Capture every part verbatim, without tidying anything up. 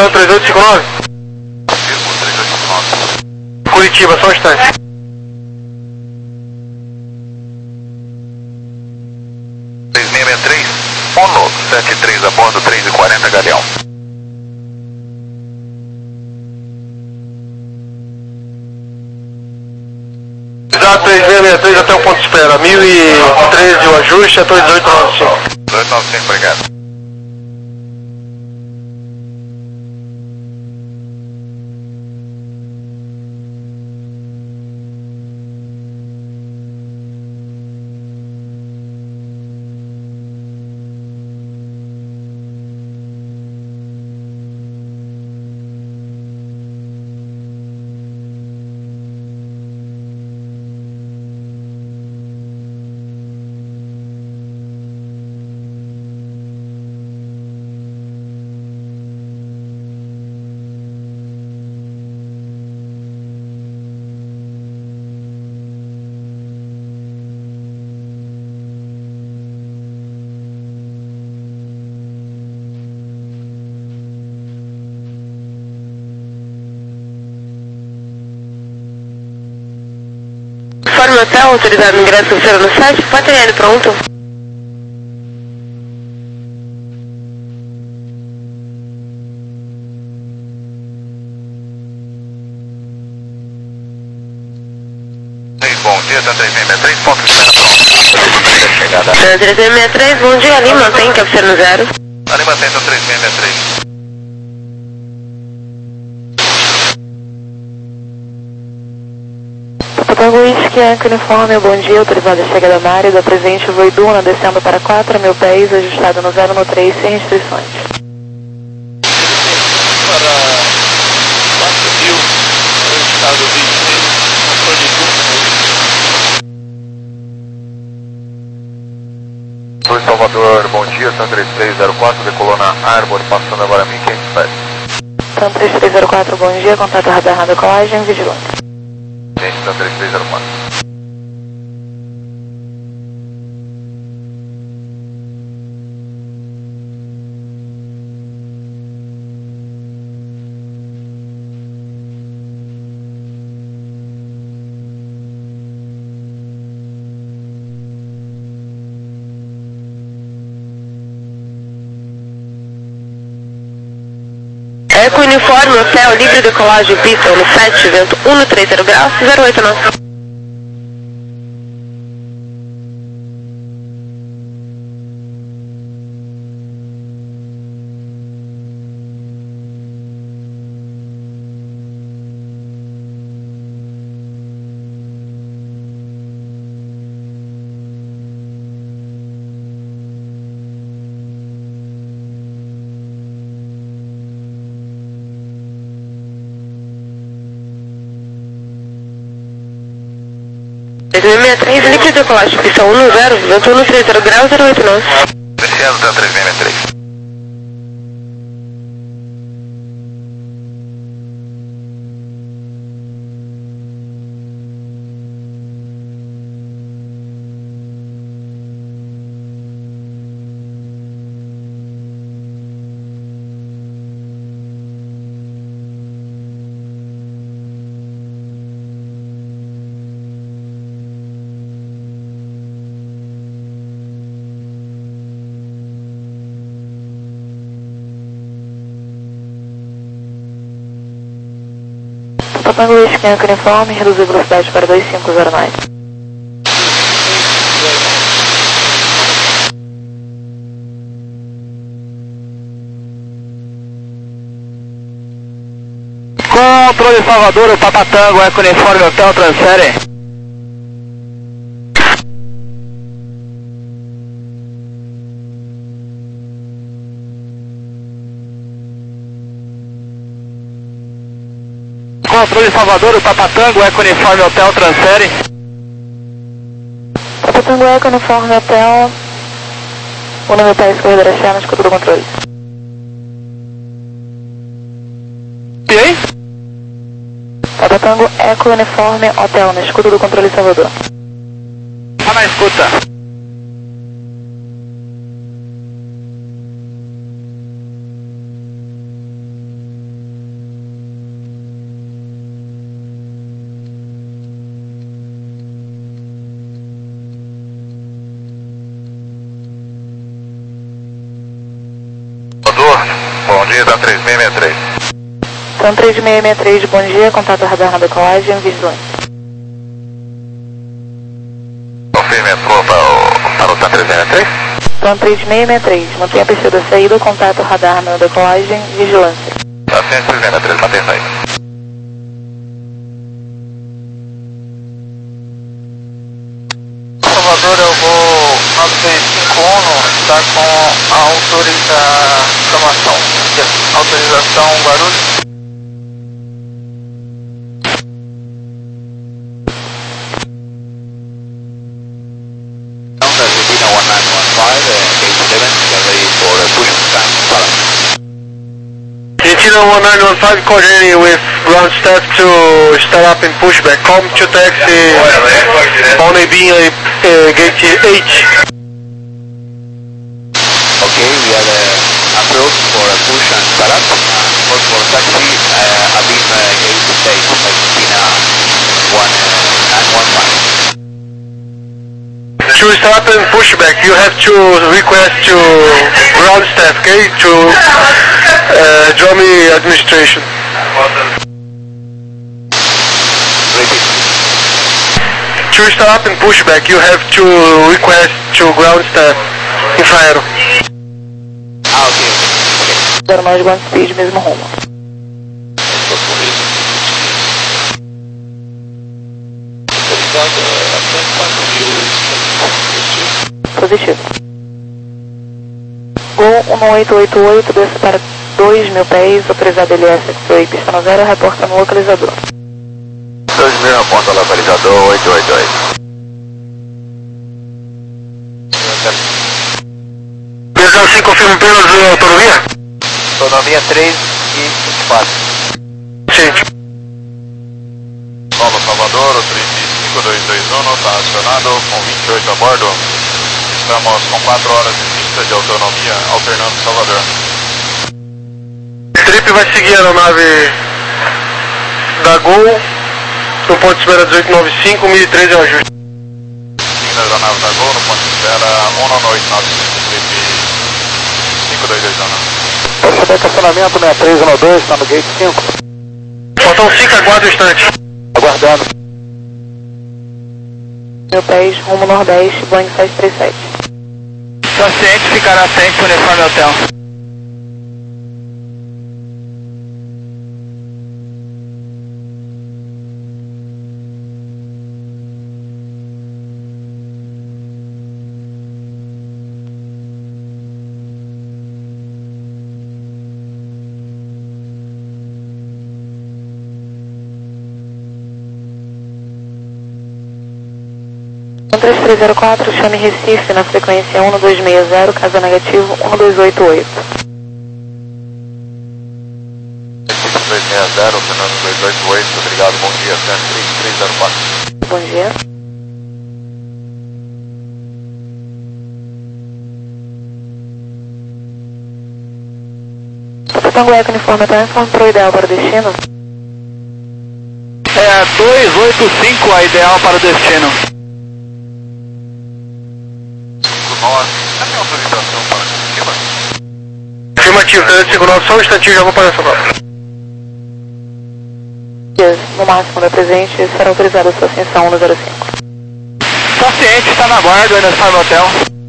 Então três oito cinco nove? três oito cinco nove. Curitiba, só um instante. três seis seis três, Uno, sete três a bordo, três e quarenta, Galeão. Exato, três seis seis três até o ponto de espera, mil e treze o ajuste, até o dezoito noventa e cinco. dezoito noventa e cinco, obrigado. Uniforme Hotel, autorizado no ingresso oficial no site, pode ter ele pronto. Bom dia, três seis seis três, ponto de espera pronto. Chegada. três seis seis três, bom dia, Lima, tem cabeceira no zero. Lima, tem três seis seis três. Tango Whisky, Anchor Uniforme, bom dia, autorizado a chegada na área da presente Voiduna, descendo para quatro mil pés, ajustado no zero no três, sem restrições. Para quatro mil, ajustado vinte, motor de tudo. Oi, Salvador, bom dia, São três três zero quatro, decolou na Arbor, passando agora mil e quinhentos pés. São três três zero quatro, bom dia, contato radar na decolagem, vigilante. São três três zero quatro. Eco Uniforme Hotel, livre decolagem, pista no sete, vento um três zero graus, zero oito nove. três seis seis três, livre decolagem, pista um zero, vento um três zero graus, zero oito nove. Descendo, São três seis seis três. Tango Whisky, Anchor Uniforme, reduzir velocidade para dois cinco zero nove. Controle Salvador, o Papa Tango, Eco Uniforme Hotel, transfere. Controle Salvador, o Papa Tango, Eco Uniforme Hotel, transfere. Papa Tango, Eco Uniforme Hotel, o nome está corredor externo, escuta do controle. E aí? Papa Tango, Eco Uniforme Hotel, na escuta do controle Salvador. Tá na escuta. São três seis seis três, bom dia, contato radar na decolagem, vigilante. Confirme a sua para o, para o T A três seis três. São três seis seis três, mantenha a pista da saída, contato radar na decolagem, vigilância. Tá três seis três, mantém a saída. Salvador, eu vou nove seis cinco um, está com a autorização, autorização Guarulhos. Argentina one nine one five coordinating with ground staff to start up and pushback. Come to taxi on a being a uh, gate H. Okay, we have a approach for a push and start up. For, for taxi, uh, a beam uh, gate eight, Argentina one nine one five. To start up and pushback, you have to request to ground staff, okay, to uh, draw me administration. Repeat. To start up and pushback, you have to request to ground staff, Infraero. Ah, ok, ok. zero nove, ground speed, mesmo rumo. Positivo. Gol um oito oito oito, desce para dois mil pés, autorizado L S X oito, pista no zero, reporta no localizador. dois mil aponta localizador oito oito oito. Pessoal, sim, confirma apenas a autonomia? Autonomia três e vinte e quatro. Sim. Nova Salvador, o três cinco dois dois um está acionado com vinte e oito a bordo. Estamos com quatro horas de pista de autonomia, alternando Salvador. O trip vai seguir a aeronave da Gol no ponto de espera dezoito nove cinco, mil e treze é o ajuste. Seguindo a aeronave da Gol no ponto de espera um nove oito nove, trip cinco dois dois um. Pode saber estacionamento sessenta e três um dois, está no gate cinco. Faltam cinco, aguarda o instante. Aguardando. Mil pés, rumo nordeste, Boeing sete três sete. Paciente ficará sempre uniforme hotel. um três três zero quatro, chame Recife na frequência um dois seis zero, caso negativo um dois oito oito. Recife dois seis zero, Fernando dois oito oito, obrigado, bom dia, três três zero quatro. Bom dia. Tango Eco uniforme até informe para o ideal para o destino. É dois oito cinco a ideal para o destino. Cadê a autorização para Curitiba? Afirmativo, trezentos e cinquenta e nove, só um instantinho, já vou para essa nova. No máximo da presente, será autorizada a sua ascensão no zero cinco. Paciente está na guarda, uniforme hotel.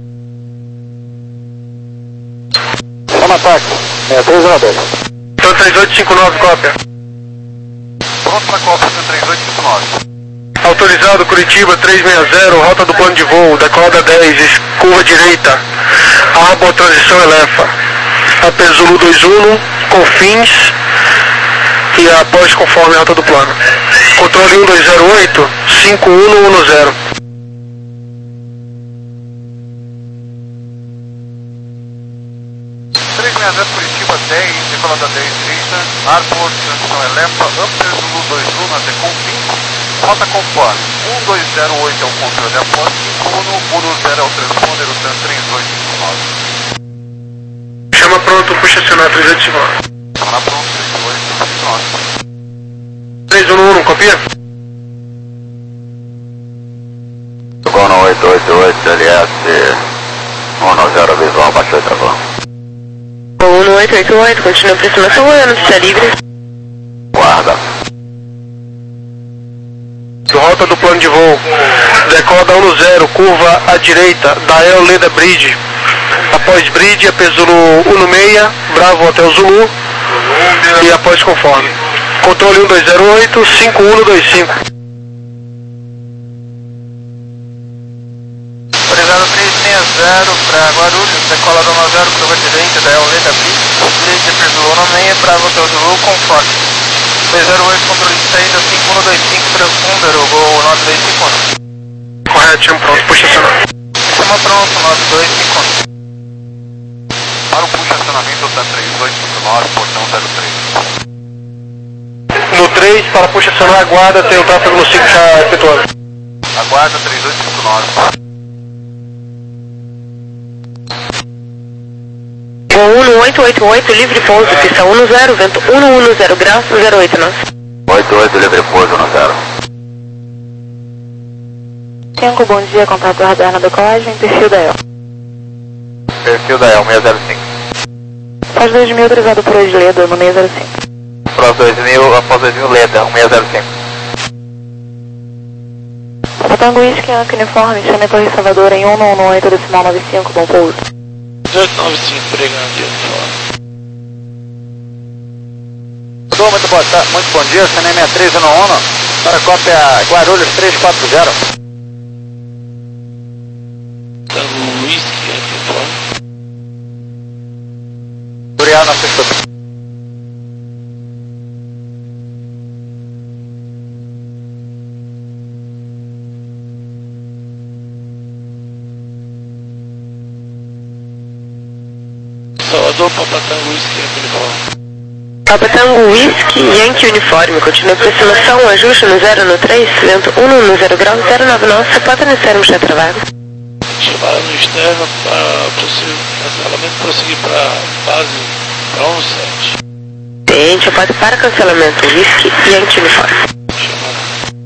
Chama ataque, sessenta e três um dois. Então três oito cinco nove, cópia. Pronto para Copa três oito cinco nove. Autorizado Curitiba três seis zero, rota do plano de voo, decolada dez, curva direita, Arbor transição Elefa, A P Zulu dois um, confins e após conforme a rota do plano. Controle um dois zero oito, cinco um um zero. três seis zero Curitiba dez, decolada dez direita, Arbor transição Elefa, A P Zulu dois um até confins. Rota conforme, um dois zero oito é o controle após, cinco um, um zero é o transponder, o TAN três oito cinco nove. Chama pronto, puxa acionar três oito cinco nove. Chama pronto, três oito cinco nove. três um um, copia? Tucano oito oito oito, L S um zero visual, baixou e travou. um oito oito oito, continua aproximação, Goiânia, pista livre. rota do plano de voo. Decoda um zero, curva à direita, Dael Leda Bridge. Após Bridge, A P Zulu um seis, Bravo Hotel Zulu e após conforme. Controle um dois zero oito, cinco um dois cinco. Autorizado três seis zero para Guarulhos, decola do zero, curva direita, Dael Leda Bridge. Bridge, A P Zulu um seis, Bravo Hotel Zulu, conforme. dois zero oito, controle de saída, cinco um dois cinco, Transunder, o Gol nove dois cinco um. Correto, chama pronto, puxa acionar. Chama pronto, nove dois cinco um. Para o puxa acionamento da três oito nove, portão zero três. No três, para puxa acionar, aguarda, tem o tráfego no cinco já efetuado. Aguarda três oito cinco nove. Voo um oito oito oito, livre pouso, pista um zero, vento um zero graus, zero oito nove. oito oito, livre pouso no zero. cinco, bom dia, contato radar na decolagem, perfil da E L. Perfil da E L, seis zero cinco. Após dois mil, autorizado por hoje, Leda, no seis zero cinco. Após dois mil, após dois mil, Leda, seis zero cinco. Tango Whisky, Yankee Uniforme, chame a Torre Salvador em um um oito, decimal nove cinco, bom pouso. dezoito nove cinco, pregando de Muito, muito, boa, tá, muito bom dia, C N M sessenta e três um um, para a cópia Guarulhos três quatro zero. Tango Whisky, Yankee Uniforme. Burial na sexta. Salvador, Papa Tango Whisky, Yankee Uniforme. Papa Tango Whisky, Yankee Uniforme, continua aproximação, ajuste no zero no três, vento um no zero graus, zero nove nove, sapata no externo já travado. Chamada no externo para prosseguir, cancelamento, prosseguir para base para um sete. Tente, pode para cancelamento, Whisky, Yankee Uniforme. Chamada.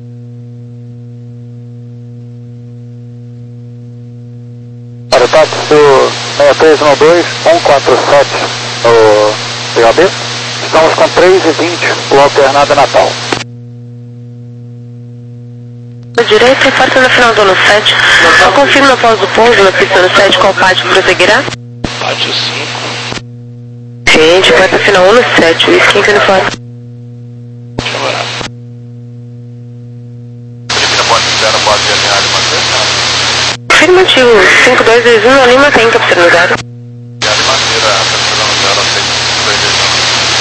Para o táxi do seis três um dois, um quatro sete no P O B. Estamos com três e vinte, o alternado Natal. Na direita, farta na final do ano sete. Só confirma após o pouso na pista no sete qual pátio prosseguirá. Pátio cinco. Gente, porta final um no sete, Whisky, Yankee Uniforme. Chamará. Felipe, na porta zero, pode alinhar de maneira? Afirmativo, cinco dois dois um, a Lima tem captura no zero. De maneira, captura no zero, seis dois dois um.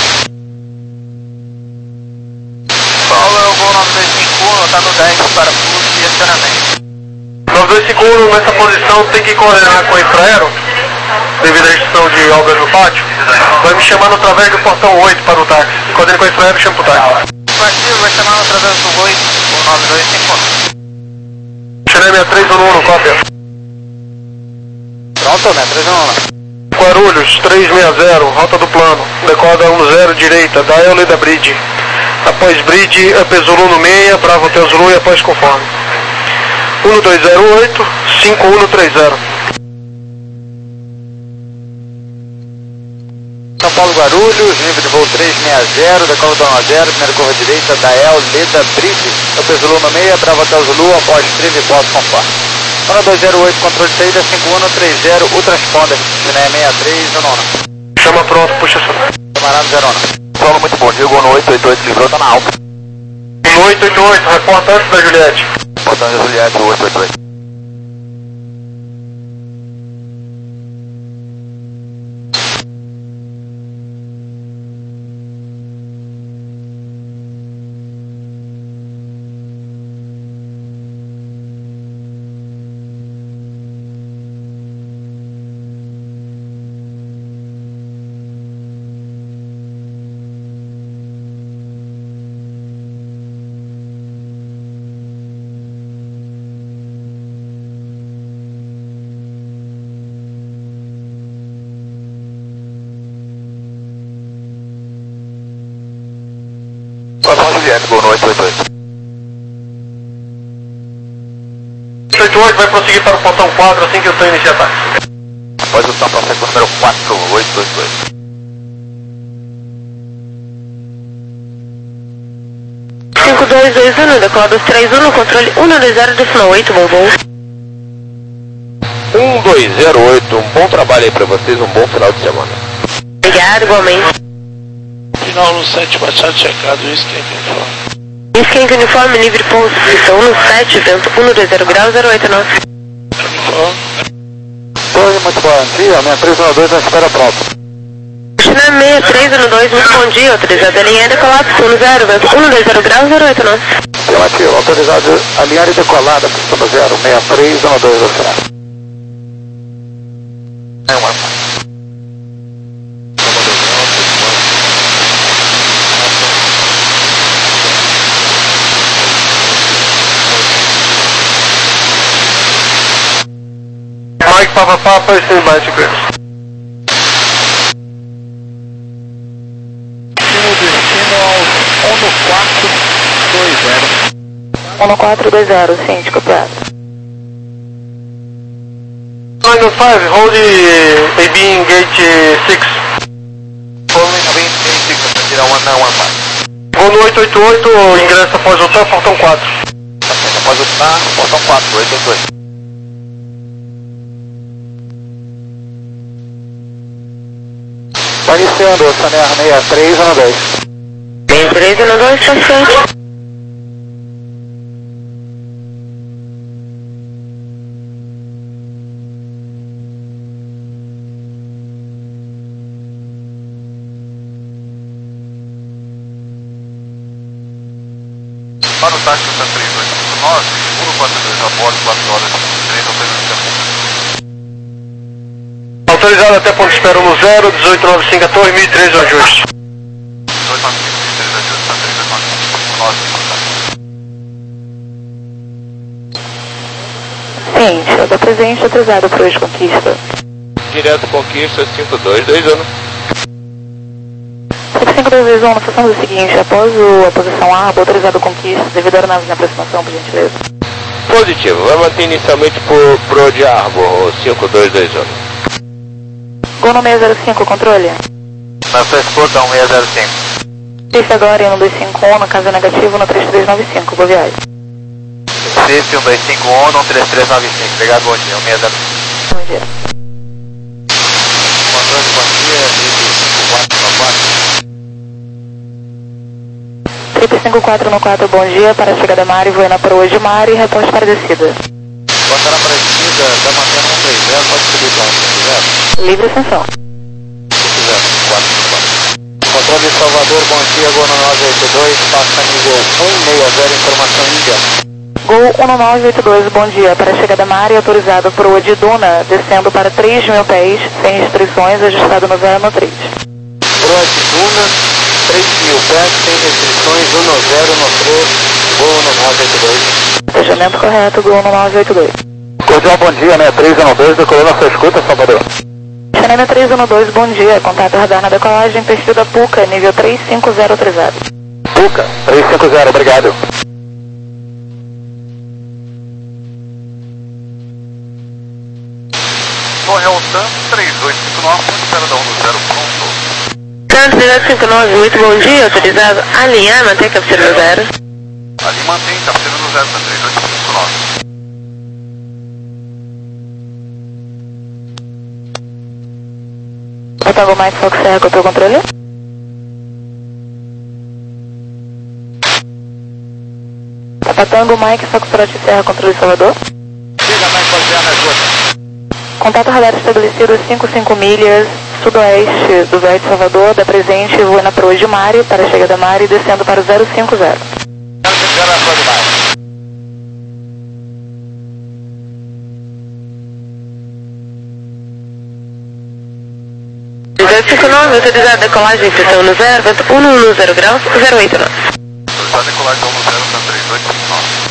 Paulo é o Gol nove dois cinco um, tá no dez para fluxo e acionamento. nove dois cinco um, nessa posição tem que coordenar com a Infraero, devido à restrição de obras no pátio. Vai me chamar no através do portão oito para o táxi. Coordene com a Infraero e chama pro táxi. Partido vai chamar através do oito, o nove dois cinco um. C N M sessenta e três um um, cópia. Pronto, né? três um um. Guarulhos, três seis zero, rota do plano. Decoda um zero, direita, Dael Leda Bridge. Após Bridge, A P Zulu no seis, Bravo Hotel Zulu e após conforme. um dois zero oito, cinco um três zero. São Paulo Guarulhos, nível de voo três seis zero, decola do um zero, primeira curva direita, Dael Leda Bridge, A P Zulu no seis, Bravo Hotel Zulu, após Trive, posto conforme. um dois zero oito, controle de saída, cinco um três zero, o transponder, C N M sessenta e três um um. Chama pronto, puxa acionar. Camarada zero um. Paulo, muito bom dia, Gol no oito oito oito, livrou, tá na alta. No oito oito oito, reporta antes da Juliette. Portão da Juliette, oito oito oito. Portão Juliette, Gol no oito oito oito. oito oito oito vai prosseguir para o portão quatro assim que eu estou iniciando a táxi. Após o São Paulo, número quatro oito oito oito. cinco dois dois um, decolado três um no controle um dois zero decimal oito, bom voo. um dois zero oito, um bom trabalho aí pra vocês, um bom final de semana. Obrigado, igualmente. Final no sete, baixado, checado, Skank Uniforme. Skank Uniforme, livre pouso, pista um no sete, vento um dois zero graus, zero oito nove. Uniforme. Oi, muito bom dia, minha três um dois na espera pronta. China seis três um dois, muito bom dia, autorizado a alinhar e decolar, pista um zero, vento um dois zero graus, zero oito nove. Afirmativo, autorizado a alinhar e decolada, pista zero seis três um dois oceano. É uma Mike Papa Papa, stand by to clear. Destino ao um quatro dois zero. um quatro dois zero, sim, desculpa. nine oh five, hold the A B in gate six. Holding A B in gate six, atendida one nine one five. Vou no oito oito oito, ingresso após o TAM, portão quatro. Após o TAM, portão quatro, oito oito oito. Vai iniciando, Saner seis três um dois. seis três um dois, paciente. Para o táxi da três oito cinco nove, um quatro dois a bordo, quatro horas e três, autorização. Autorizado até ponto de espera no zero, dezoito nove cinco a torre, mil e três o ajuste. dezoito nove cinco, mil e três ajuste, a três oito nove cinco. Ciente, eu tô presente, autorizado para hoje, Conquista. Direto Conquista cinco dois dois um. cinco dois dois um, nós fazemos o seguinte, após o, a posição A, autorizado Conquista, devido à aeronave na aproximação, por gentileza. Positivo, vai manter inicialmente por Pro de Arbor, cinco dois dois um. Gol no seis zero cinco, controle. Na sua escuta, um seis zero cinco. Pista agora em um dois cinco um, no caso negativo, no três três nove cinco, boa viagem. Pista um dois cinco um, um três três nove cinco. Obrigado, bom dia, um seis zero cinco. Bom dia. Controle, bom dia, cinco quatro nove quatro. Trip cinco quatro no quatro, bom dia, para a chegada Mari, voando para hoje Mari, reposto para a descida. Passará para a descida, está mantendo um três zero, pode subir para um três zero. Livre ascensão. Controle Salvador, bom dia, Gol no nove oito dois, passa nível um seis zero, informação Índia. Gol um nove oito dois, bom dia, para a chegada Mari, autorizado por o de Duna, descendo para três mil pés, sem restrições, ajustado no zero no três. Pro de Duna, três mil pés, sem restrições, um zero no três, Gol no nove oito dois. Fechamento correto, Gol no nove oito dois. Cordial, bom dia, seis três um dois, decolando a sua escuta, Salvador. Chanel três um dois, bom dia, contato radar na decolagem, perfil da PUCA, nível três cinco zero autorizado. PUCA, três cinco zero, obrigado. Torre Altan, três oito cinco nove, espera da um do zero, pronto. Santos três oito cinco nove, muito bom dia, autorizado a alinhar, manter a cabeceira no zero. Ali mantém, cabeceira no zero, três oito cinco nove. Otago Mike Fox Serra com o teu controle. Tapatango Mike Fox Serra, controle Salvador. Chega mais fazer na ajuda. Contato radar estabelecido cinco cinco milhas, sudoeste do Verde Salvador, da presente, voando para hoje Mari, para a chegada Mari, descendo para o zero cinco zero. dezoito cinco nove, autorizado a decolagem, pressão no zero, vento um no zero graus, zero oito nove. Autorizado a decolagem um no zero, tá três oito cinco nove.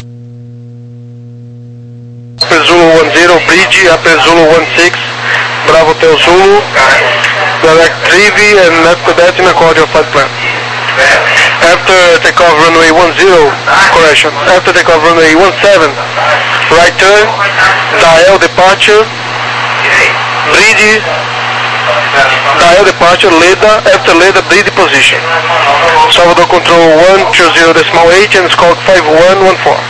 Zulu one zero, bridge, Upper Zulu one six, Bravo Hotel Zulu, direct Trivi, and after that in accord your flight plan. After takeoff runway one zero, correction, after takeoff runway one seven, right turn, dial departure, bridge, Dial departure Leda after Leda breathe position. Salvador control one two zero decimal eight and squawk five one one four.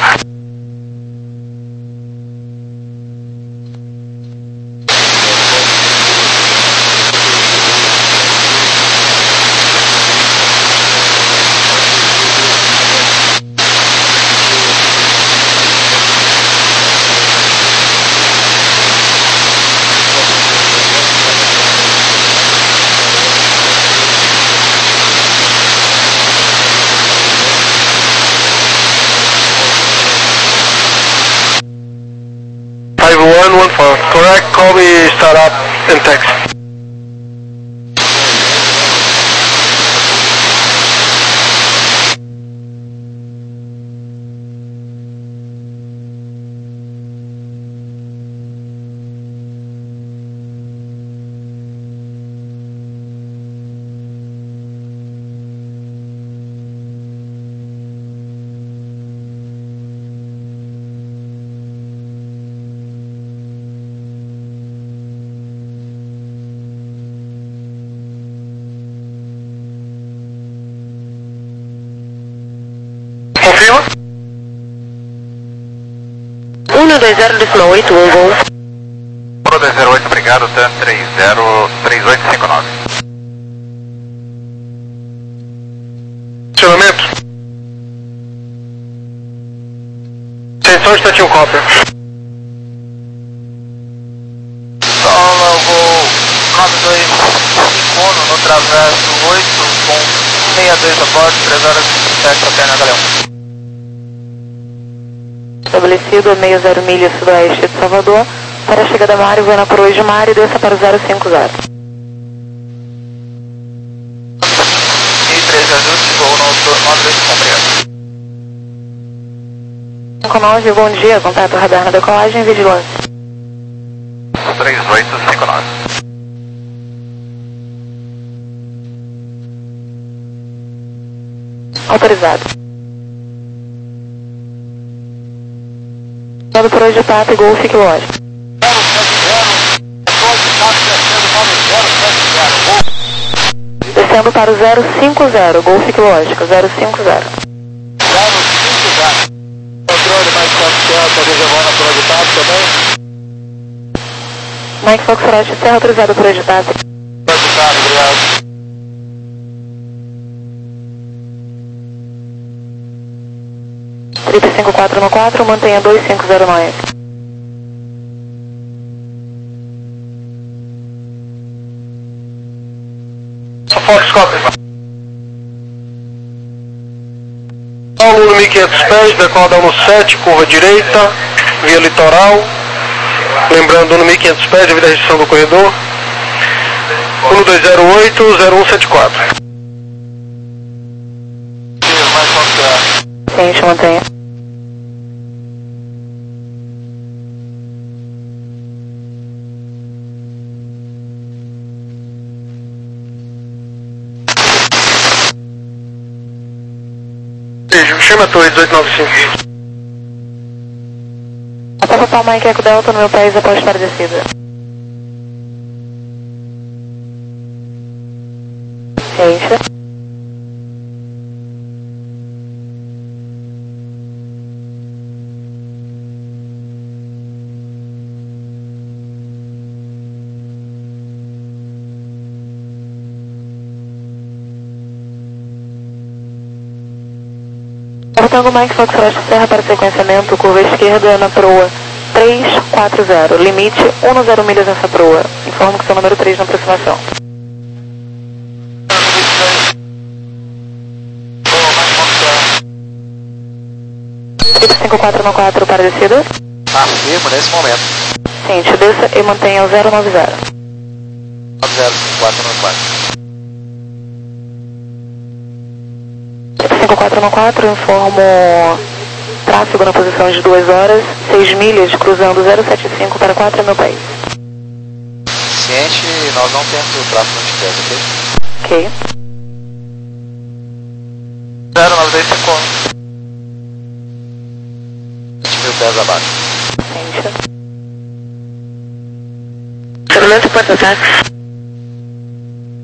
five one one four. Correct, call me start up and taxi. Confirma? um dois zero decimal oito, um voo. um dois zero oito, obrigado, TAM três zero três oito cinco nove. Acionamento? Atenção, estatinho copper. Solo voo nove dois cinco um no traverso oito com um seis dois a bordo, três horas e vinte e sete até na Galeão. Estabelecido a meia zero milhas sudoeste de Salvador, para a chegada a mar, voando por hoje mar e desça para o zero cinco zero. E três ajustes, voo no nove oito, obrigado. cinco nove, bom dia, contato radar na decolagem, vigilância. três oito cinco nove. Autorizado. Voando por hoje Tata, Golf, Quilómetro. Descendo para o zero cinco zero, Golf Lógica, zero cinco zero. zero cinco zero. Controle mais Foxtrot, talvez eu vou na por agitado também. Mike Foxtrot, serra autorizada por agitado. Agitado, obrigado. Trip cinco quatro um quatro, mantenha dois cinco zero nove. Fox Copy. Paulo no mil e quinhentos pés, decola no sete, curva direita, via litoral. Lembrando, no mil e quinhentos pés, devido à restrição do corredor. um dois zero oito zero um sete quatro. Mais Foxtrot. Ciente, mantenha. Chama a torre dezoito noventa e cinco. Até papar o Mike Eco Delta no meu país após para a descida. Ciente. Tango Mike Foxtrot Serra para sequenciamento, curva esquerda na proa três quatro zero, limite um zero milhas nessa proa. Informo que seu número três na aproximação. Trip cinco quatro um quatro para descida. Afirmo nesse momento. Ciente, desça e mantenha o zero nove zero. nove zero quatro nove quatro. cinco quatro um quatro, informo tráfego na posição de duas horas, seis milhas, cruzando zero sete cinco para quatro, meu país. Ciente, nós não temos o tráfego de pés, ok? Ok. zero nove dois cinco um. vinte mil pés abaixo. Ciente. Acionamento porta-táxi.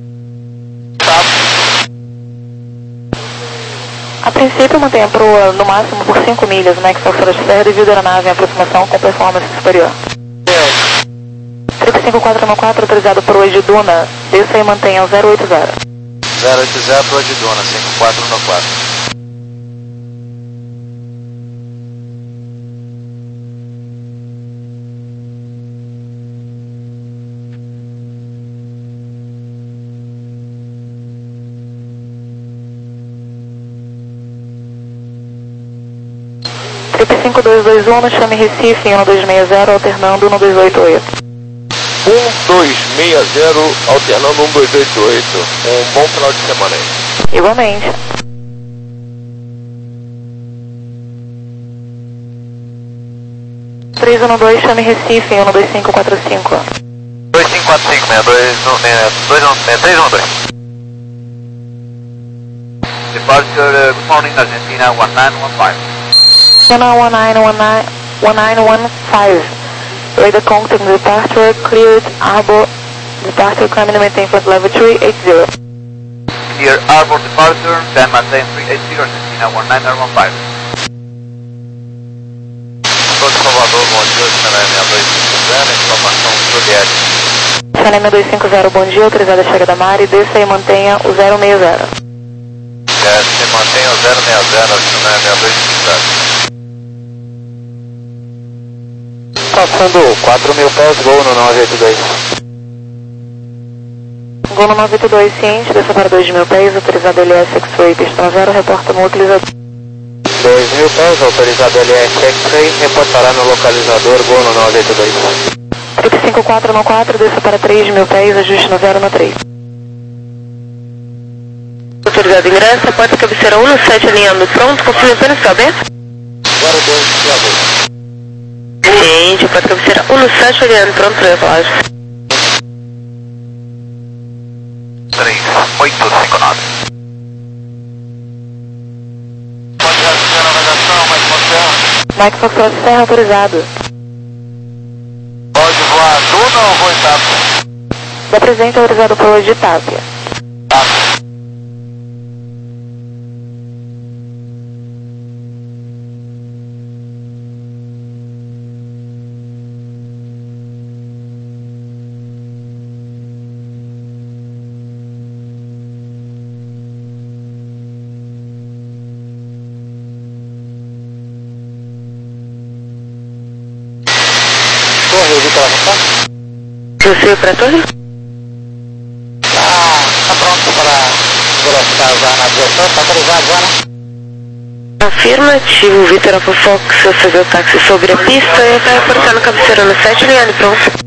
A princípio, mantenha a proa no máximo por cinco milhas, né, que são fora de serra devido à nave em aproximação com performance superior. triplo cinco quatro quatro, autorizado proa de Duna, desça e mantenha o zero oito zero. zero oito zero, proa de Duna, cinco quatro quatro. triplo cinco dois dois um, chame Recife em um dois seis zero, alternando um dois oito oito. um dois seis zero, alternando um dois oito oito. Um bom final de semana aí. Igualmente. três um dois, chame Recife em um dois cinco quatro cinco. dois cinco quatro cinco, seis dois, três um dois. Departure, good morning, Argentina, one nine one five. one nine one nine, one nine one five. Radar contact departure, cleared Arbor departure, climbing and maintain flight level three eight zero. Clear Arbor departure, then maintain three eight zero, Argentina, one nine one five. Todo Salvador, bom dia, Channel dois cinco zero, informação Juliette. Channel dois cinco zero, bom dia, autorizada a chegada da Mari, desça e mantenha o zero seis zero. Desce e mantenha o zero seis zero, Channel dois cinco zero. Passando quatro mil pés, gol no nove oito dois. Gol no nove oito dois, ciente, desça para dois mil pés, autorizado L S X-Ray, pista zero, reporta no utilizador. dois mil pés, autorizado L S X-Ray, reportará no localizador, gol no nove oito dois. triplo cinco quatro quatro, desça para três mil pés, ajuste no zero no três. Autorizado ingressa, porta cabeceira um no sete, alinhando pronto, confirma apenas que está aberto. zero dois, aberto. Ciente, porta cabeceira um no sete, alinhando pronto para decolagem. três oito cinco nove. Pode receber a navegação, mais uma serra. Mike Foxtrot Serra, autorizado. Pode voar Duna ou vou Itápia? Da presente, autorizado proa de Itápia. Tá. Torre, eu vi que ela não tá? Você para a torre? Tá, tá pronto para ingressar já na direção, tá autorizado já, né? Afirmativo, Vitor Alfa Fox, eu fazer o táxi sobre a pista e vai reportar no cabeceira no sete, alinhando pronto.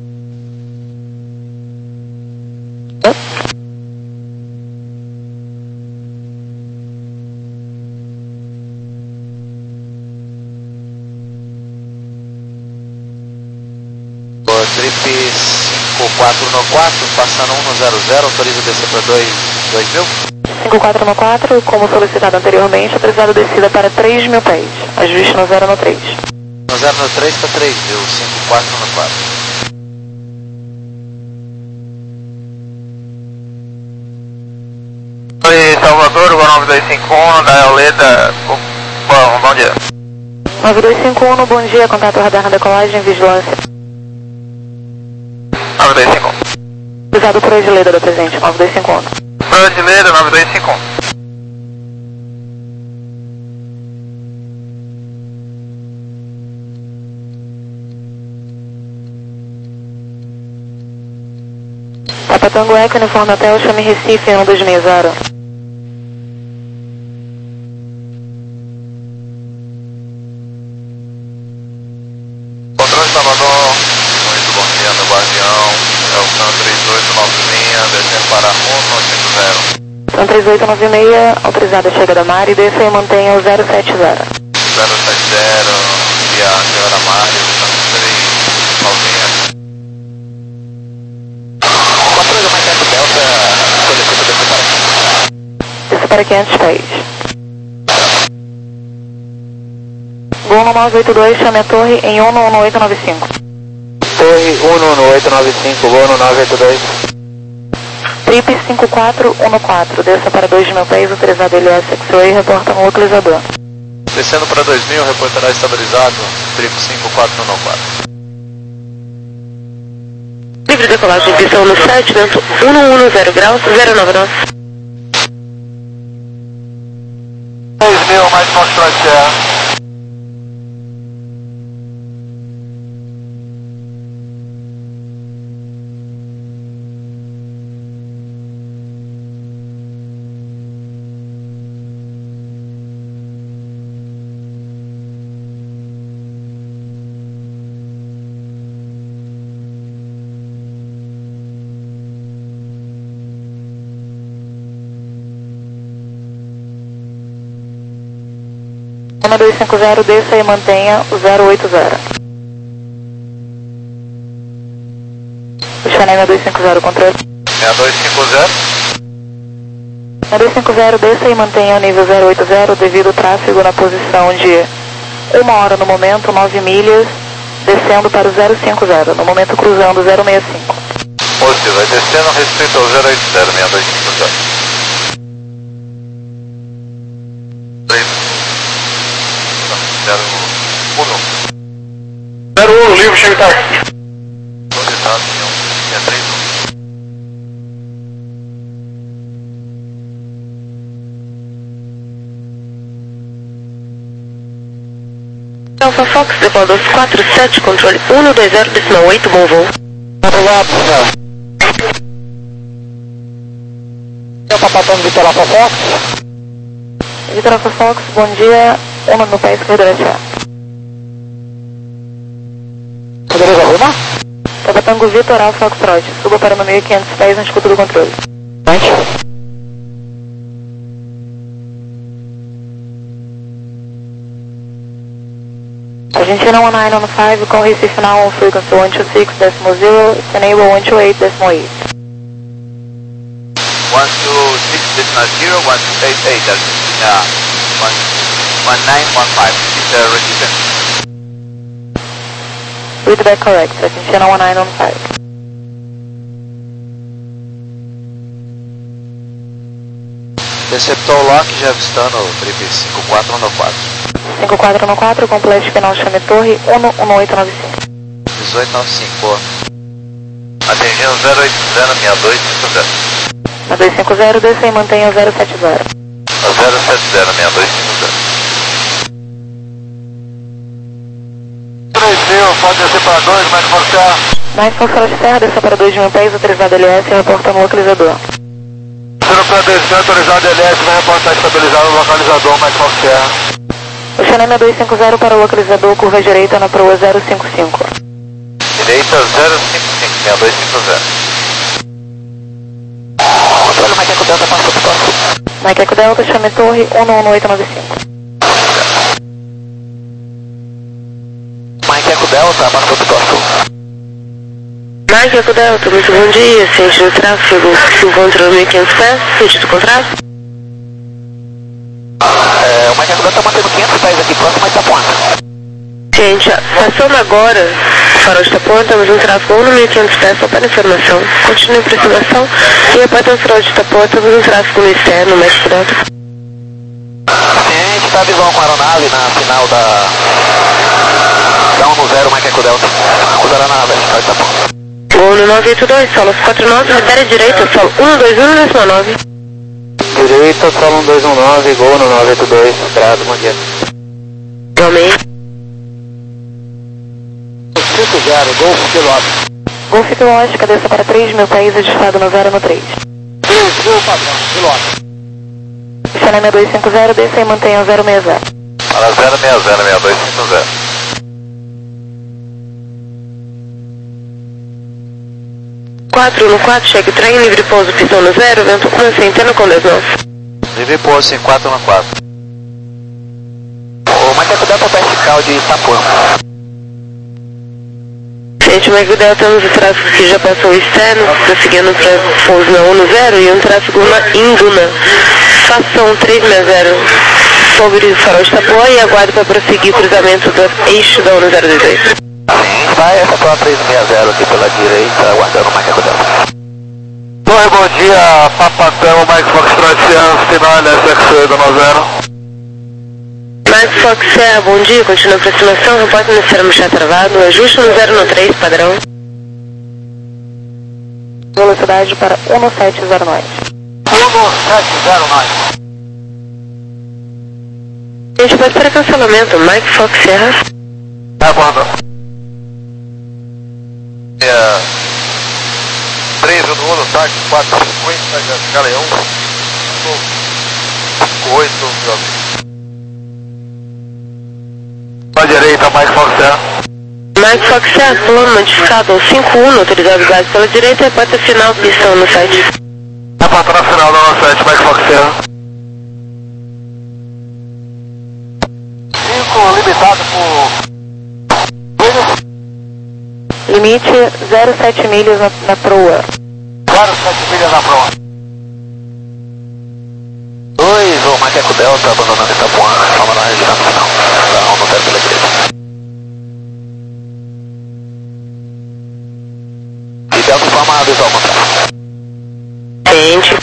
Trip cinco quatro quatro, passando um no zero zero, autoriza descer para dois mil. cinco quatro quatro, como solicitado anteriormente, autorizado descida para três mil pés. Ajuste no zero no três. No zero no três para três mil, cinco quatro quatro. Oi, Salvador, nove dois cinco um, da Eoleda. Bom, bom dia. nove dois cinco um, bom dia, contato radar na decolagem, vigilância. nove dois cinco um. Usado por Edileda da presente, nove dois cinco um. Brasileira, nove dois cinco um. Papa Tango Eco, uniforme hotel, chame Recife em um dois seis zero. Controle Salvador, muito bom dia no Guardião, é o Sam três oito nove seis, descendo para um oito zero. Sam três oito nove seis, autorizada a chega da Mari, desça e mantenha o zero sete zero. zero sete zero, via a senhora Mari, Sam três nove seis. Controle mais sete Delta, solicita descer para aqui. Desça para quinhentos pés. Gol no nove oito dois, chame a torre em um um oito nove cinco. Torre um um oito nove cinco, gol no nove oito dois. Trip cinco quatro um quatro, desça para dois mil pés, autorizado L S X-Ray, reporta no localizador. Descendo para dois mil, reportará estabilizado, triplo cinco quatro um quatro. Livre decolagem, pistão no sete, vento um um zero graus, zero nove nove. dois mil, mais Foxtrot Serra. China dois cinco zero, desça e mantenha o zero oito zero. China dois cinco zero, controle. seis dois cinco zero. China dois cinco zero, desça e mantenha o nível zero oito zero devido ao tráfego na posição de uma hora no momento, nove milhas, descendo para o zero cinco zero, no momento cruzando zero seis cinco. Positivo, vai descendo respeito ao zero oito zero, seis dois cinco zero. zero um, livre, chega tarde. Alfa Fox, decolador quatro sete, controle um dois zero, decimal oito, bom voo. Olá, pessoal. É o papatão do Vitor Alfa Fox. Vitor Alfa Fox, bom dia, um no pé esquerdo da Chá. Poderia arrumar? Tabatango Vitor Alfa Foxtrot, suba para no mil e quinhentos pés na escuta do controle. Antes. Argentina one nine one five, call Recife now on frequency one two six point zero, enable one two eight point eight. one two six point zero, one two eight eight, Argentina one nine one five, this is uh, Recife. Read back correct, Argentina one nine one five. Receptor lock, já avistando o trip cinco quatro um quatro. cinco quatro um quatro, complete final chame torre um um oito nove cinco. dezoito nove cinco. Atingindo zero oito zero, seis dois cinco zero. Na dois cinco zero, desça e mantenha o zero sete zero. zero sete zero, seis dois cinco zero. três mil, pode descer para dois, mais forçar. Mais Foxtrot Serra, desça para dois mil pés, autorizado L S, reporta no localizador. Descendo para dois mil, autorizado L S, vai reportar estabilizado no localizador, mais forçar. O Xanema dois cinco zero para o localizador, curva direita na proa zero cinco cinco. Direita zero cinco cinco, seis dois cinco zero. Controle Macaco Delta, passa para o próximo. Macaco Delta, chame torre um um oito nove cinco. Macaco Delta, passa para o próximo. Macaco Delta, muito bom dia, sentido tráfego, se encontra no mil e quinhentos pés, sentido contrário. É, o Macaco Delta está mantendo quinhentos pés aqui próximo a Itapuã. Gente, passando agora, farol de Itapuã, temos um tráfego um no mil e quinhentos pés, só para informação. Continue a aproximação e após o farol de Itapuã, temos um tráfego no externo, Macaco Delta. Sim, a gente está visão com a aeronave na final da... da um zero, Macaco Delta. Cruzará na vertical de Itapuã. Gol no nove oito dois, solo quatro nove, libera direita, solo um dois um, décimo nove. Direita, solo um dois um nove, gol no nove oito dois, grado, bom dia. Igualmente. cinco zero, Golf Piloto. Golf Pilote, cabeça para três mil pés, ajustado no zero no três. Gol padrão, piloto. Xanema dois cinco zero, desça e mantenha o zero seis zero. Para zero seis zero, seis dois cinco zero. quatro no quatro, cheque trem, livre pouso, pistão no zero, vento um, centeno com dez nove. Livre pouso cinco quatro um quatro. O Macaco Delta vertical de Itapuã. Gente, o Macaco Delta temos o tráfego que já passou o externo, prosseguindo para pouso na um no zero e um tráfego na Induna. Fação três seis zero sobre o farol de Itapuã e aguardo para prosseguir o cruzamento do eixo da um zero dois oito. Sim, vai essa proa três seis zero aqui pela direita, aguardando o Macaco Delta. Oi, bom dia, Papatão, Mike Foxtrot, final L S X oito zero. Mike Fox, é, bom dia, continua a aproximação, repórter necessário mexer travado, ajuste no zero no três, padrão. Velocidade para um sete zero nove. um sete zero nove. A gente pode para cancelamento, Mike Fox Serra. Aguardo. É... três no Uno, táxi quatro cinquenta, Galeão. cinco oito, meu amigo. À direita, Mike Fox Serra. Mike Fox Serra, plano modificado, cinco um, autorizado gás pela direita, repórter final, pistão no site. Repórter na final, no site, Mike Fox Serra. cinco, limitado por... Limite zero sete milhas na, na proa. zero sete milhas na proa. dois, o Macaco Delta, abandonando Itapuã, calma na região final. Não, não quero pela direita. E Delta informado, então, Macaco. Gente.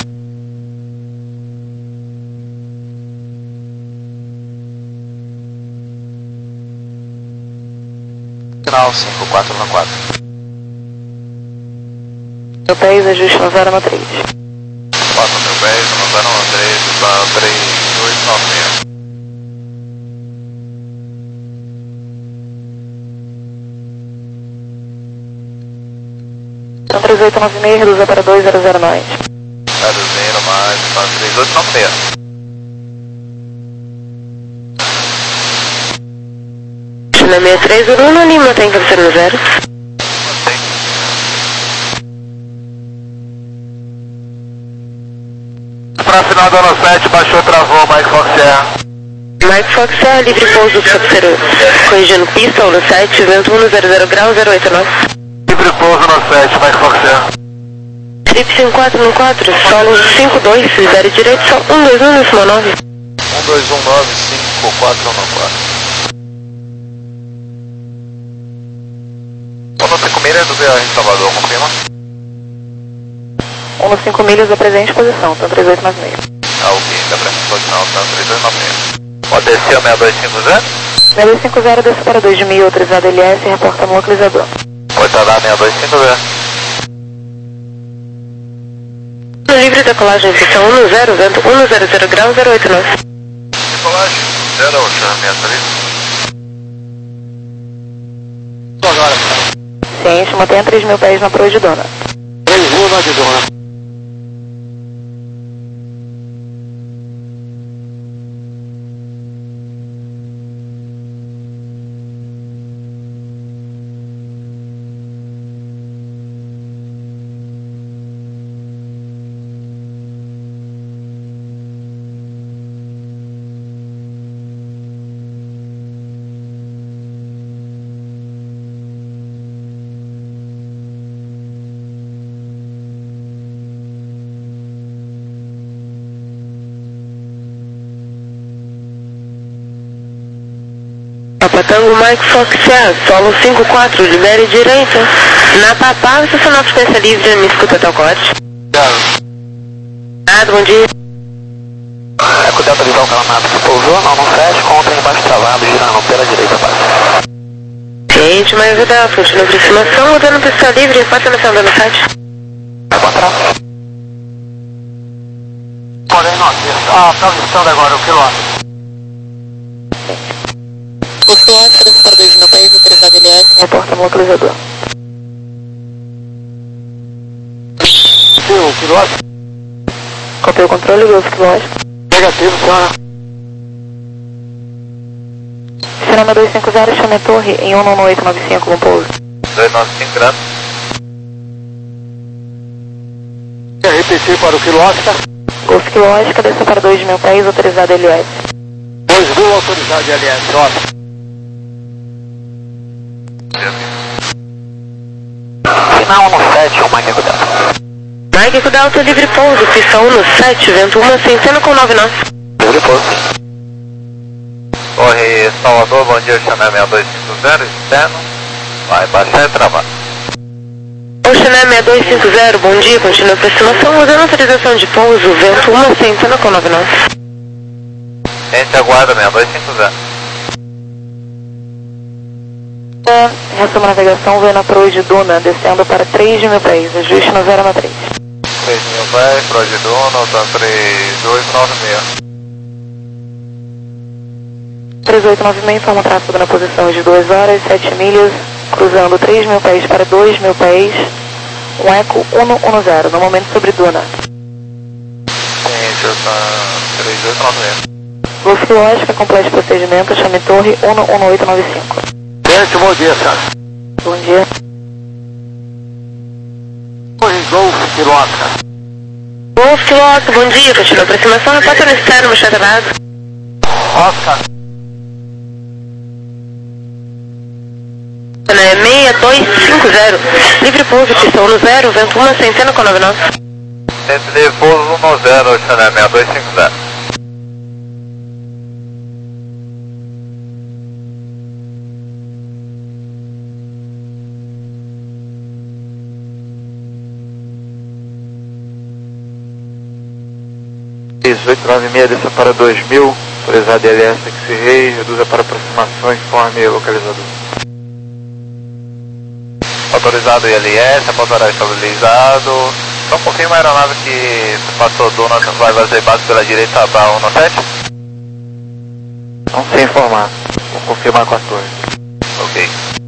Final cinco quatro no quatro. Meu pés, ajuste no zero no três. quatro mil pés, no zero no três, para três dois nove seis. Então três oito nove seis, reduza para dois zero zero nove. zero zero mais para três oito nove seis. Na sessenta e três, o Uno Lima tem cabeceira no zero. Para final do ano sete, baixou, travou, Mike Fox Serra. Mike Fox Serra, livre pouso do cabeceiro, corrigindo pista, no sete, vento um zero zero grau, zero oito nove. Livre pouso no sete, Mike Fox Serra. Trip cinco quatro no quatro, solo cinco dois, zero direito, só um dois um no cima nove. um dois um nove cinco quatro um quatro. Quando cinco milhas do B R em Salvador, confirma? um no cinco milhas da presente posição, então três oito nove seis. Ah, ok, da presente posição, tá três dois nove seis. Pode descer o seis dois cinco zero? seis dois cinco zero, desce para dois mil, autorizado L S, reporta no localizador. Pode dar seis dois cinco zero. No livre decolagem, pista um zero, vento um zero zero grau, zero oito nove. Decolagem, zero, Ocean sessenta e três. Agora, Ciente, mantenha três mil pés na proa de dona. três mil na de dona. Papatango Mike Fox Serra, solo cinco quatro, libere direita. Na Papá, estacionar assistência livre, me escuta até o corte. Ah, bom dia. É com o Delta Visual Calamado que pousou, não, não fecha, contra embaixo travado, girando pela direita abaixo. Gente, mas o Delta, continua a aproximação, mudando pista livre, passa na senda no site. Vai contra. Porém, não, a transição agora, o quilômetro. Posto ótica, desce para dois mil pés, autorizado L S, reporta no localizador. Sim, o quilômetro. Copiou o controle, Golfo quilômetro. Negativo, senhora. Cinema dois cinco zero, chame a torre em um nove oito nove cinco, com pouso. dois nove cinco graus. Quer repetir para o quilômetro? Golfo quilômetro, desce para dois mil pés, autorizado L S. dois mil autorizado L S, ótimo. Final no sete, o Mike Delta. Mike Delta, livre pouso, pista um no sete, vento um, centeno com nove nove. Livre pouso. Corre Salvador, bom dia, Chanel seis dois cinco zero, externo. Vai baixar e travar. Oceané seis dois cinco zero, bom dia, continua a aproximação, usando autorização de pouso, vento uma centena com nove nove. Gente, aguarda seis dois cinco zero. Resumo navegação, vendo a proa de Duna, descendo para três mil pés, ajuste no zero três. três mil pés, proa de Duna, alta três dois nove seis. três oito nove seis, informa o tráfego na posição de duas horas, sete milhas, cruzando três mil pés para dois mil pés, um eco cento e dez, no momento sobre Duna. Sim, Delta três oito nove seis. Golf lógica, complete procedimento, chame torre um um oito nove cinco. Gente, bom dia, cara. Bom dia. Torre Golf, Kilo Oscar. Golf Kilo Oscar, bom dia, continua a aproximação, repórter no externo, mochada base. Oscar. seis dois cinco zero, livre pouso, pistão no zero, vento uma centena com nove nove. Centro de pouso um zero, Oceané seis dois cinco zero. oito nove seis, desça para dois mil, autorizado D L S X-Ray, reduza para aproximação, informe localizador. Autorizado I L S, apontará estabilizado. Só um pouquinho mais na aeronave que passou Duna, vai fazer base pela direita para um sete. Não sei informar, vou confirmar com a torre. Ok.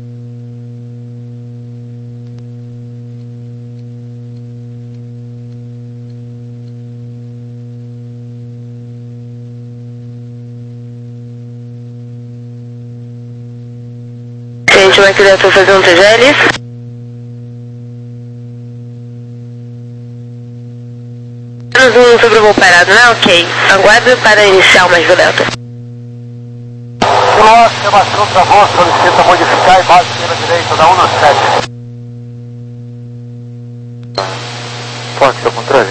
Gente, o Mike Delta fazer um T G L. Menos um sobre o voo parado, né? Ok. Aguardo para iniciar o Mike Delta. Kilo Oscar, Sebastião Travou, solicita modificar e base pela direita da um sete. Fox, ao contrário.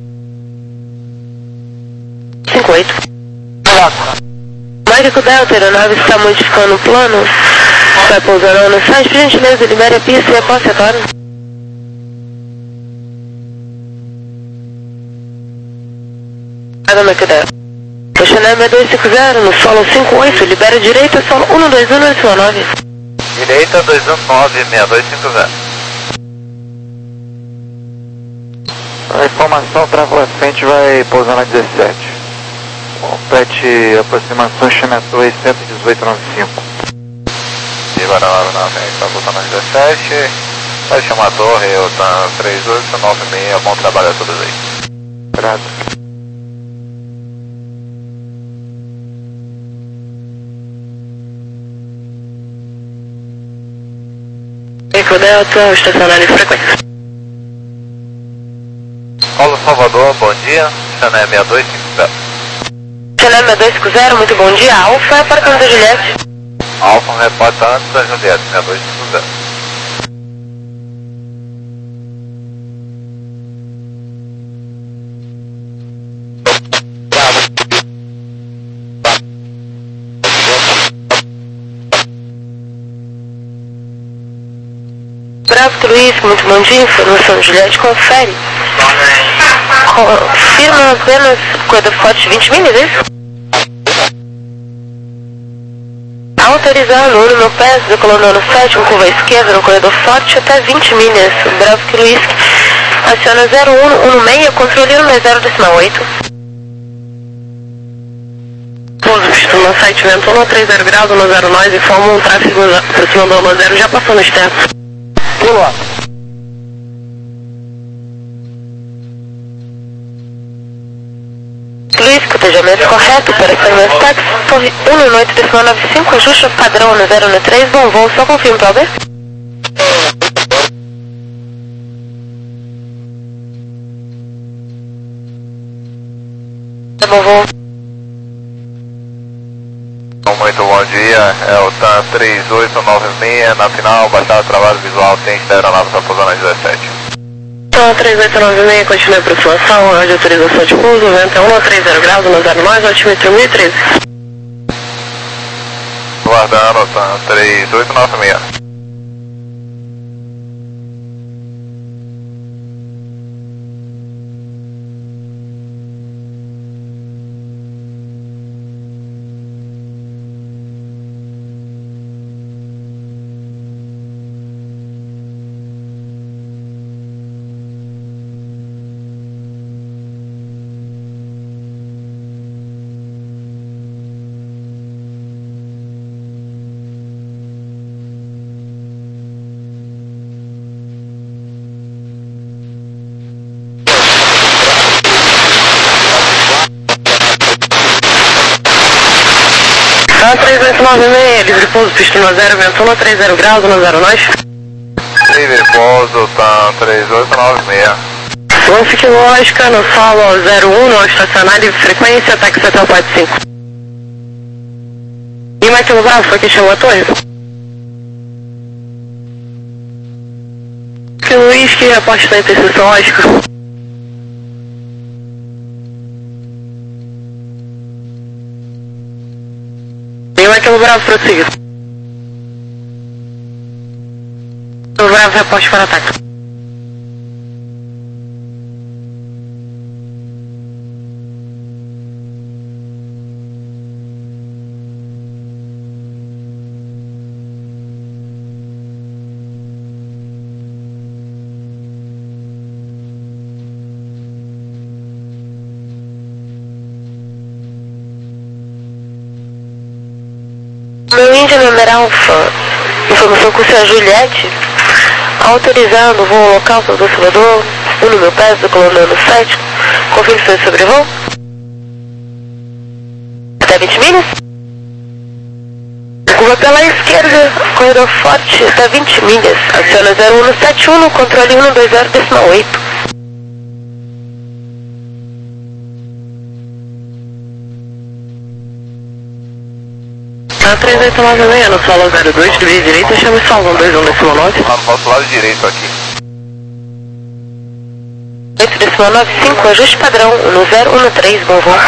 cinco oito. Obrigado. Mike Delta, a aeronave está modificando o plano. Vai pousar no site, por gentileza, libere a pista e a posse agora. Nada, Mike Delta. Oceané seis dois cinco zero, no solo cinco oito, libera a direita, solo um dois um oito nove. Direita dois um nove, seis dois cinco zero. A informação, travou à frente, vai pousar na dezessete. Complete aproximação, chame a torre cento e dezoito nove cinco. E agora na frente, está botando na dezessete. Vai chamar a torre, eu tá três oito nove seis, bom trabalho a todos aí. Obrigado. Eco Delta, estacionário de frequência. Paulo Salvador, bom dia. Oceané seis dois cinco zero. Oceané seis dois cinco zero, muito bom dia. Alfa, apartamento da Juliette. Alfa, repórter antes da Juliette, seis dois cinco zero. Bravo Luiz, muito bom dia. Informação Juliette, confere. Confirma apenas corredor forte vinte milhas, é isso? Autorizando um no meu pé, decolando no sétimo, curva esquerda, no corredor forte, até vinte milhas. Bravo Luiz, aciona zero um um seis, controle um zero decimal oito. Pouso, pistão no site, vento um três zero graus, um zero nove, informa um tráfego aproximando do um zero, já passou no externo. Kilo Oscar. Luiz, cotejamento correto, operação mais táxi, torre um oito decimal nove cinco, ajuste padrão no zero um três, bom voo, só confirme para ver. Tá bom voo. Muito bom dia, é o T A M três oito nove seis, na final, baixada trabalho visual, ciente da aeronave está pousando na dezessete. Então, três oito nove seis, continue a aproximação, hora de autorização de pouso, vento é um três zero graus, um zero nove, altímetro mil e treze. Guardando, T A M três oito nove seis. Tá três oito nove seis, livre pouso, pista no zero, vento um, três zero graus, no zero nós. Livre pouso, tá três oito nove seis. Golf lógica, no solo zero um, no estacionário, livre frequência, táxi até o quatro cinco. E Martelo Bravo, foi quem chamou a torre? Que Luiz, que aposta da interseção lógica. E Martelo Bravo, prossiga. O Bravo reposte para ataque. Meu Índia numeral Alfa, informação com o senhor Juliette, autorizando o voo local para o Salvador, um no meu pé, decolando no site, confirmações sobre voo. Até vinte milhas. Curva pela esquerda, corredor forte, até vinte milhas. Aciona zero um no sete um, no controle um dois zero decimal oito. Tá três oito nove seis, no solo zero dois, divide direita, chama salvo um dois um decimal nove. Tá no nosso lado direito aqui. oito decimal nove cinco, ajuste padrão, no zero um três, bom voo.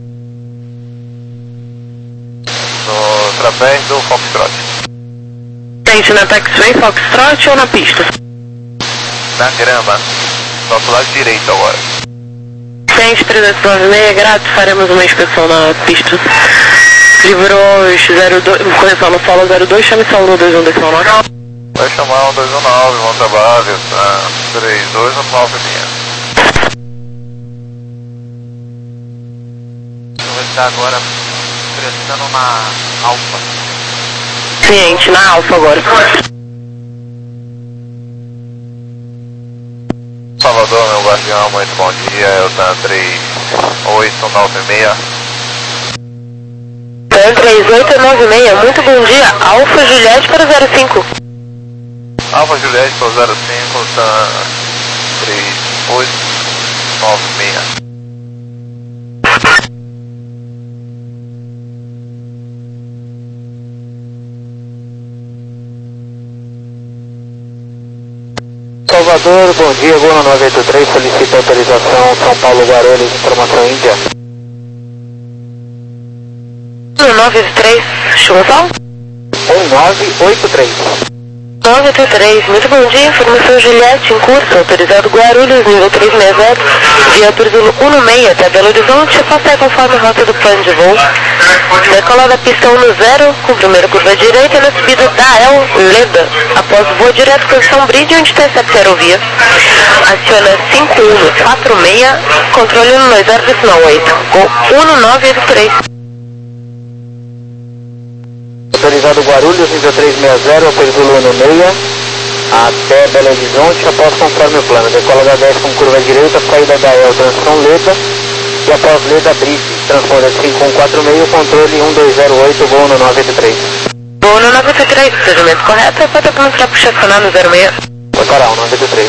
No trapézio do Foxtrot. Gente, na taxiway, Foxtrot ou na pista? Na grama. Nosso lado direito agora. Gente, três oito nove seis, grato, faremos uma inspeção na pista. Livrou zero dois, correção no solo zero dois, chame solo no dois um decimal nove. Vai chamar um dois um nove, bom trabalho, tá? três dois nove seis. Vai estar agora prestando na Alfa. Cliente, na Alfa agora. Salvador, meu guardião, muito bom dia, eu tá três oito nove seis. três oito nove seis, muito bom dia, Alfa Juliette para zero cinco. Alfa Juliette para zero cinco, tá três oito nove seis. Salvador, bom dia, Gol nove oito três, solicita autorização São Paulo Guarulhos, informação Índia. nove oito três, chuva um nove oito três. nove oito três, muito bom dia, informação Juliette em curso, autorizado Guarulhos, nível três seis zero, via por Zulu um no seis até Belo Horizonte, passei conforme a rota do plano de voo. Decola da pista um no zero, com primeira curva direita na subida da El Leda, após voo direto posição Bridge, onde intercepta a aerovia. Aciona cinco um quatro seis, controle um dois zero decimal oito, Gol um nove oito três. Autorizado Guarulhos, nível três seis zero, Zulu no seis, até Belo Horizonte, após conforme o plano. Decola da dez com curva direita, saída da El, transição Leda, e após Leda Bridge, transponder cinco um quatro seis, controle um dois zero oito, voo no nove oito três. Voo no nove oito três, procedimento correto, pode começar por estacionar no zero seis. Foi para o nove oito três.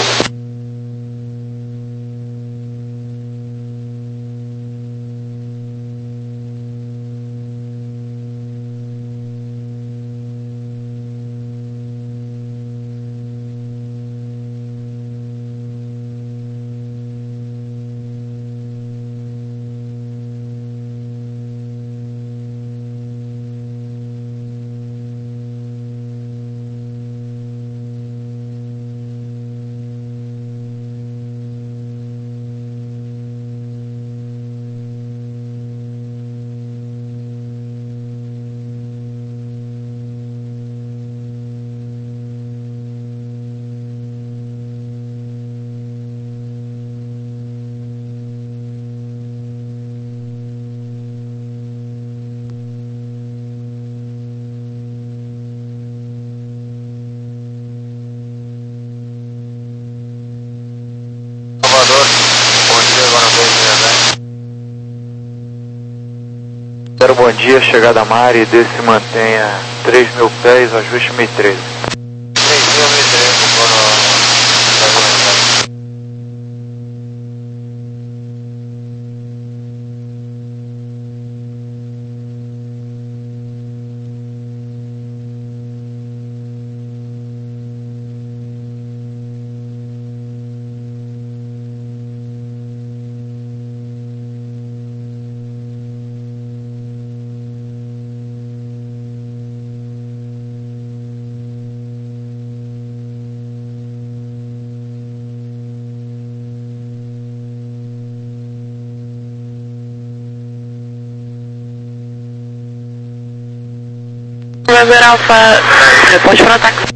dia, chegada a Mari, desce e mantenha três mil pés, ajuste mil e treze. três mil, mil e treze, vou no... November Alpha, reporte para ataque.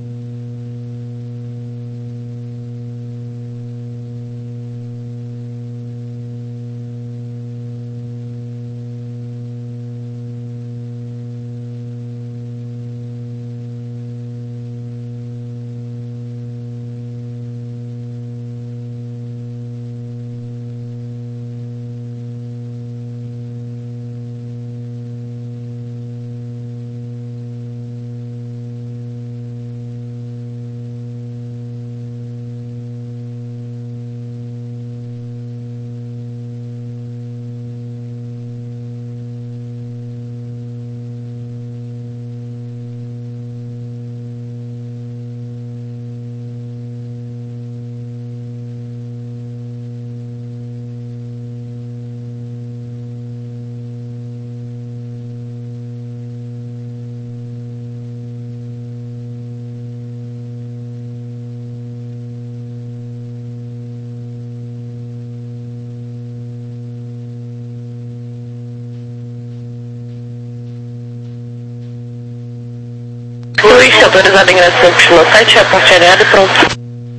Luiz, autorizado em ingresso no site, reporte areado e pronto.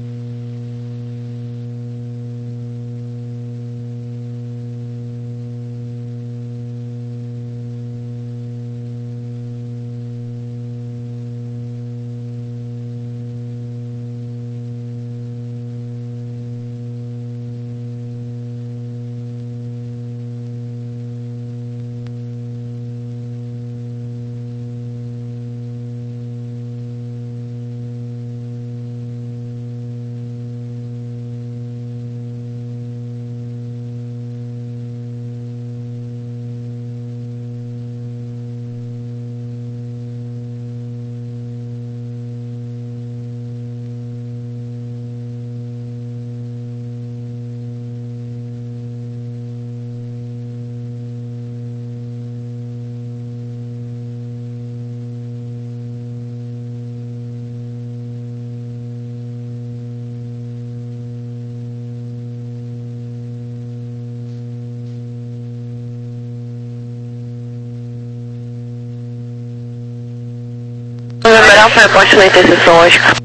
November Alpha, reporte na interseção Oscar.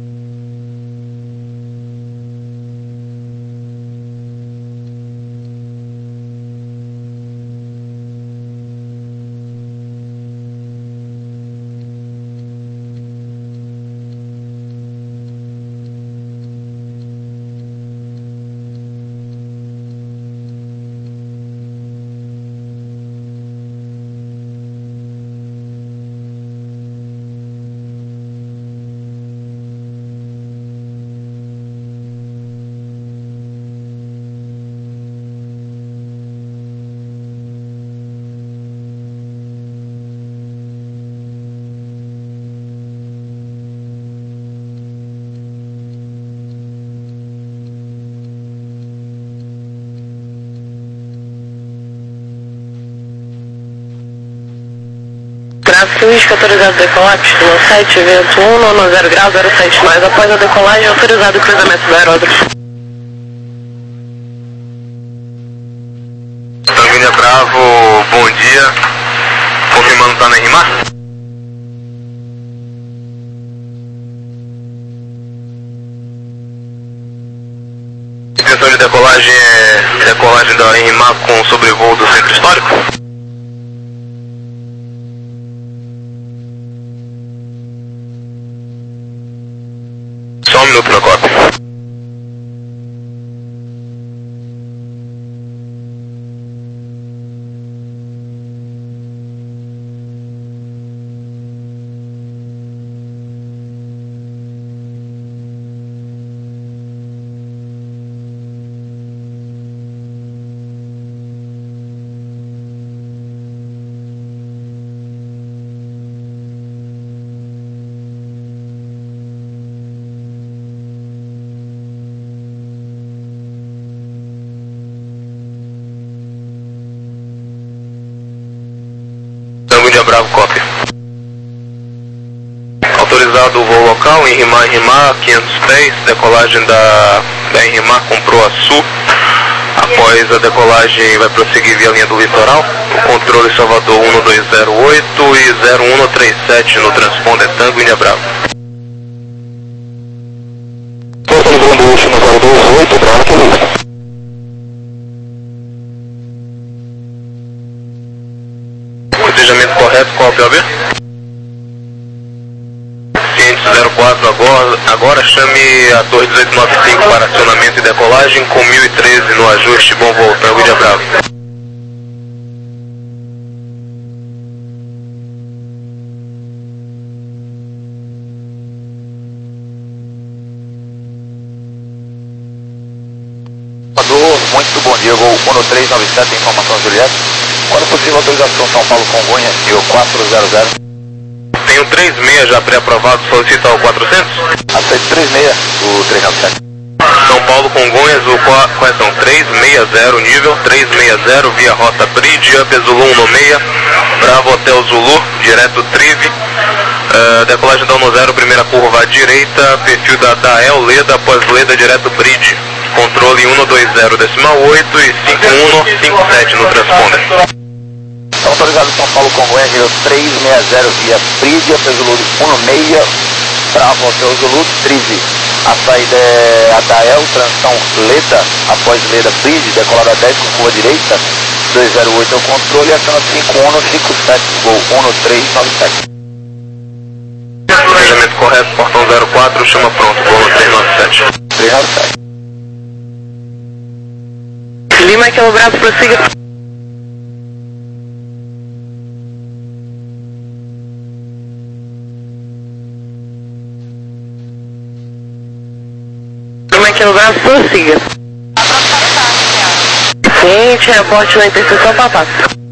Luiz, autorizado decolar, pistolou sete, vento um, nono zero grau, zero sete mais. Após a decolagem, autorizado o cruzamento do aeródromo. Sanguínea Bravo, bom dia. Confirmando tá na R M A? Intenção de decolagem é decolagem da R M A com sobrevoo do centro histórico? Só um minuto na cópia. cópia. Autorizado o voo local, Enrimar, Enrimar, quinhentos pés, decolagem da, da Enrimar com proa sul. Após a decolagem vai prosseguir via linha do litoral. O controle Salvador um dois zero oito e zero um três sete no transponder Tango Índia Bravo. Autorizando o último zero dois oito, Bravo Toulouse. Cotejamento correto, qual é o P O B? zero quatro agora, agora chame a torre dezoito noventa e cinco para acionamento e decolagem com mil e treze no ajuste, bom voo, Tango Índia Bravo. Muito bom dia, voo um três nove sete, informação Juliette. Quando possível, autorização São Paulo Congonha, nível quatrocentos. Tenho três seis já pré-aprovado, solicita o quatrocentos? Aceito três seis, o três nove sete. São Paulo Congonhas, o quais são? três seis zero, nível três seis zero, via rota Bridge, Up Zulu um seis, Bravo Hotel Zulu, direto Trive, uh, decolagem da um zero, primeira curva à direita, perfil da Dael, Leda, após Leda, direto Bridge, controle um dois zero decimal oito e cinco um cinco sete no transponder. Autorizado São Paulo Congonhas, nível três seis zero, via Bridge, Up Zulu um seis, Bravo Hotel Zulu, Trive. A saída é a Dael, transição Leda, após Leda Bridge, decolada dez com curva direita, dois zero oito é o controle, aciona cinco um cinco sete, voo um três nove sete. Planejamento correto, portão zero quatro, chama pronto, voo três nove sete. três nove sete. Lima Equilo Bravo, prossiga. Lima Equilo Bravo, prossiga. Sim, aporte na interseção Papato.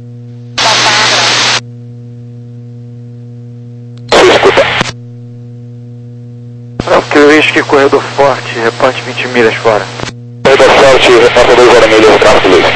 Porque o risco corredor forte, reporte vinte milhas fora. Corredor forte, repórter dois zero milhas, Bravo Toulouse.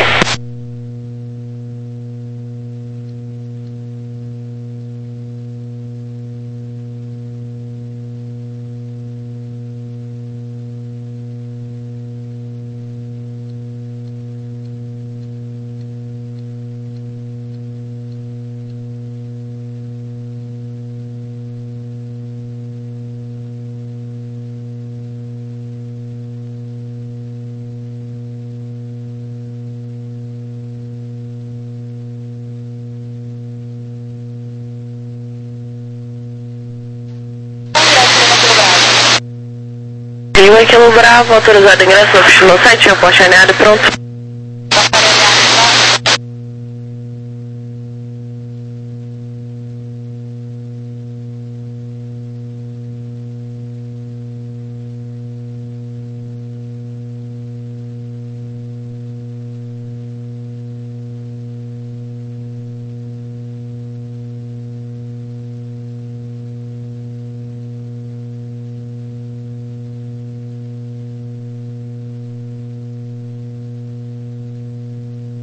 Lima Equilo Bravo, autorizado ingresso no oficina sete, aporte alinhado, pronto.